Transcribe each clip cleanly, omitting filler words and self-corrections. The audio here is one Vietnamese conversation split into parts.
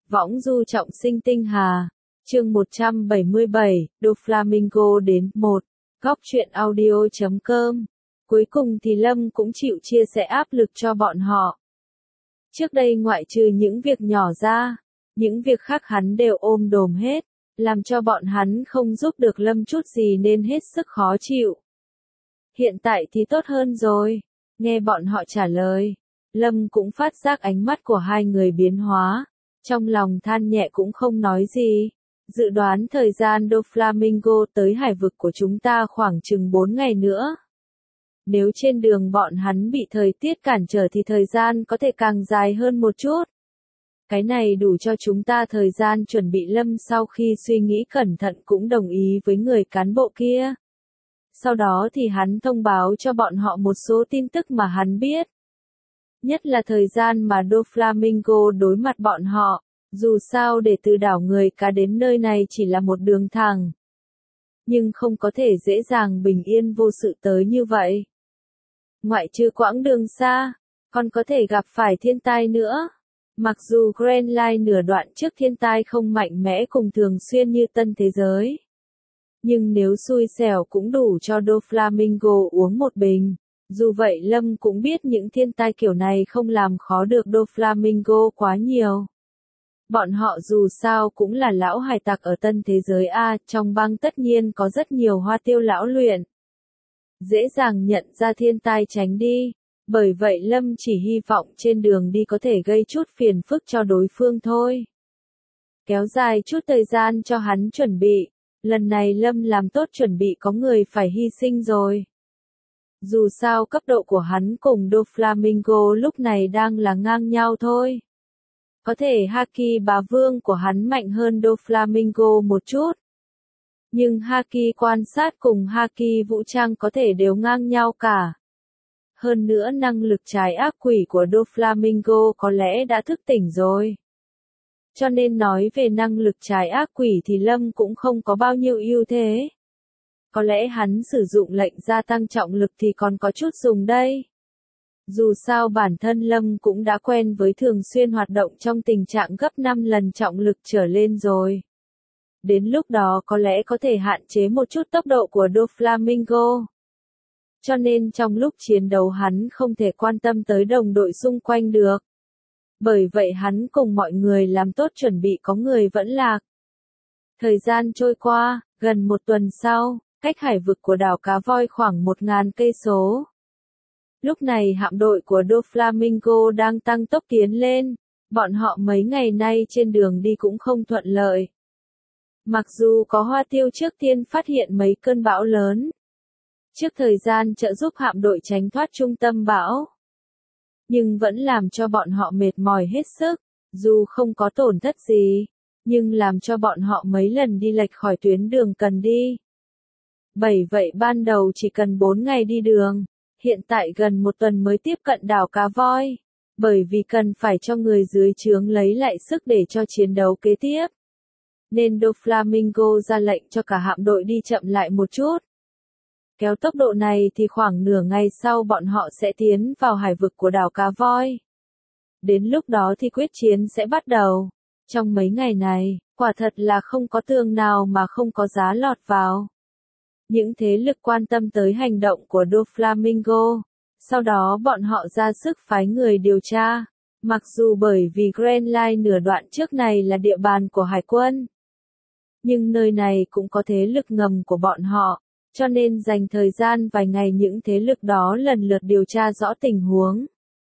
Võng du trọng sinh tinh hà. Chương 177, Doflamingo đến 1. Góc truyện audio.com. Cuối cùng thì Lâm cũng chịu chia sẻ áp lực cho bọn họ. Trước đây ngoại trừ những việc nhỏ ra, những việc khác hắn đều ôm đồm hết, làm cho bọn hắn không giúp được Lâm chút gì nên hết sức khó chịu. Hiện tại thì tốt hơn rồi. Nghe bọn họ trả lời, Lâm cũng phát giác ánh mắt của hai người biến hóa, trong lòng than nhẹ cũng không nói gì. Dự đoán thời gian Doflamingo tới hải vực của chúng ta khoảng chừng 4 ngày nữa. Nếu trên đường bọn hắn bị thời tiết cản trở thì thời gian có thể càng dài hơn một chút. Cái này đủ cho chúng ta thời gian chuẩn bị. Lâm sau khi suy nghĩ cẩn thận cũng đồng ý với người cán bộ kia. Sau đó thì hắn thông báo cho bọn họ một số tin tức mà hắn biết. Nhất là thời gian mà Doflamingo đối mặt bọn họ, dù sao để từ đảo người cá đến nơi này chỉ là một đường thẳng. Nhưng không có thể dễ dàng bình yên vô sự tới như vậy. Ngoại trừ quãng đường xa, còn có thể gặp phải thiên tai nữa. Mặc dù Grand Line nửa đoạn trước thiên tai không mạnh mẽ cùng thường xuyên như tân thế giới. Nhưng nếu xui xẻo cũng đủ cho Doflamingo uống một bình. Dù vậy Lâm cũng biết những thiên tai kiểu này không làm khó được Doflamingo quá nhiều. Bọn họ dù sao cũng là lão hải tặc ở tân thế giới A, trong bang tất nhiên có rất nhiều hoa tiêu lão luyện. Dễ dàng nhận ra thiên tai tránh đi, bởi vậy Lâm chỉ hy vọng trên đường đi có thể gây chút phiền phức cho đối phương thôi. Kéo dài chút thời gian cho hắn chuẩn bị, lần này Lâm làm tốt chuẩn bị có người phải hy sinh rồi. Dù sao cấp độ của hắn cùng Doflamingo lúc này đang là ngang nhau thôi. Có thể Haki bá vương của hắn mạnh hơn Doflamingo một chút. Nhưng Haki quan sát cùng Haki vũ trang có thể đều ngang nhau cả. Hơn nữa năng lực trái ác quỷ của Doflamingo có lẽ đã thức tỉnh rồi. Cho nên nói về năng lực trái ác quỷ thì Lâm cũng không có bao nhiêu ưu thế. Có lẽ hắn sử dụng lệnh gia tăng trọng lực thì còn có chút dùng đây. Dù sao bản thân Lâm cũng đã quen với thường xuyên hoạt động trong tình trạng gấp 5 lần trọng lực trở lên rồi. Đến lúc đó có lẽ có thể hạn chế một chút tốc độ của Doflamingo. Cho nên trong lúc chiến đấu hắn không thể quan tâm tới đồng đội xung quanh được. Bởi vậy hắn cùng mọi người làm tốt chuẩn bị có người vẫn lạc. Thời gian trôi qua, gần một tuần sau, cách hải vực của đảo Cá Voi khoảng 1000 cây số. Lúc này hạm đội của Doflamingo đang tăng tốc tiến lên, bọn họ mấy ngày nay trên đường đi cũng không thuận lợi. Mặc dù có hoa tiêu trước tiên phát hiện mấy cơn bão lớn, trước thời gian trợ giúp hạm đội tránh thoát trung tâm bão, nhưng vẫn làm cho bọn họ mệt mỏi hết sức, dù không có tổn thất gì, nhưng làm cho bọn họ mấy lần đi lệch khỏi tuyến đường cần đi. Bởi vậy ban đầu chỉ cần 4 ngày đi đường. Hiện tại gần một tuần mới tiếp cận đảo Cá Voi, bởi vì cần phải cho người dưới trướng lấy lại sức để cho chiến đấu kế tiếp. Nên Doflamingo ra lệnh cho cả hạm đội đi chậm lại một chút. Kéo tốc độ này thì khoảng nửa ngày sau bọn họ sẽ tiến vào hải vực của đảo Cá Voi. Đến lúc đó thì quyết chiến sẽ bắt đầu. Trong mấy ngày này, quả thật là không có tường nào mà không có giá lọt vào. Những thế lực quan tâm tới hành động của Doflamingo. Sau đó bọn họ ra sức phái người điều tra. Mặc dù bởi vì Grand Line nửa đoạn trước này là địa bàn của hải quân. Nhưng nơi này cũng có thế lực ngầm của bọn họ. Cho nên dành thời gian vài ngày những thế lực đó lần lượt điều tra rõ tình huống.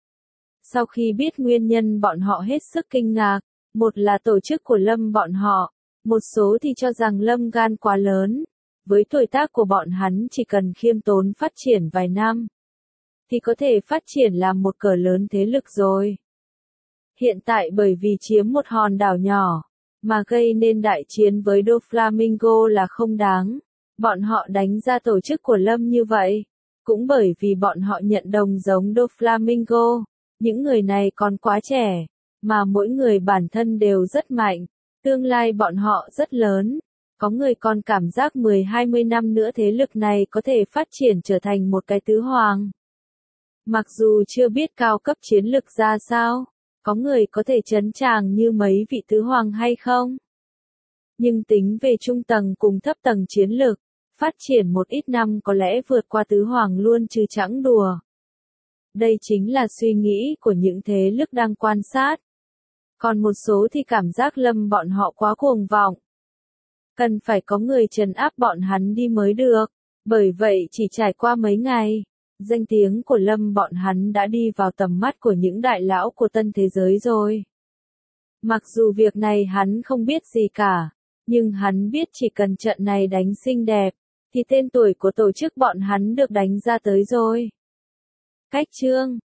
Sau khi biết nguyên nhân bọn họ hết sức kinh ngạc. Một là tổ chức của Lâm bọn họ. Một số thì cho rằng Lâm gan quá lớn. Với tuổi tác của bọn hắn chỉ cần khiêm tốn phát triển vài năm, thì có thể phát triển làm một cỡ lớn thế lực rồi. Hiện tại bởi vì chiếm một hòn đảo nhỏ, mà gây nên đại chiến với Doflamingo là không đáng. Bọn họ đánh ra tổ chức của Lâm như vậy, cũng bởi vì bọn họ nhận đồng giống Doflamingo. Những người này còn quá trẻ, mà mỗi người bản thân đều rất mạnh, tương lai bọn họ rất lớn. Có người còn cảm giác 10-20 năm nữa thế lực này có thể phát triển trở thành một cái tứ hoàng. Mặc dù chưa biết cao cấp chiến lực ra sao, Có người có thể chấn tràng như mấy vị tứ hoàng hay không? Nhưng tính về trung tầng cùng thấp tầng chiến lược, phát triển một ít năm có lẽ vượt qua tứ hoàng luôn chứ chẳng đùa. Đây chính là suy nghĩ của những thế lực đang quan sát. Còn một số thì cảm giác Lâm bọn họ quá cuồng vọng. Cần phải có người trấn áp bọn hắn đi mới được. Bởi vậy chỉ trải qua mấy ngày, danh tiếng của Lâm bọn hắn đã đi vào tầm mắt của những đại lão của tân thế giới rồi. Mặc dù việc này hắn không biết gì cả, nhưng hắn biết chỉ cần trận này đánh xinh đẹp, thì tên tuổi của tổ chức bọn hắn được đánh ra tới rồi. Cách chương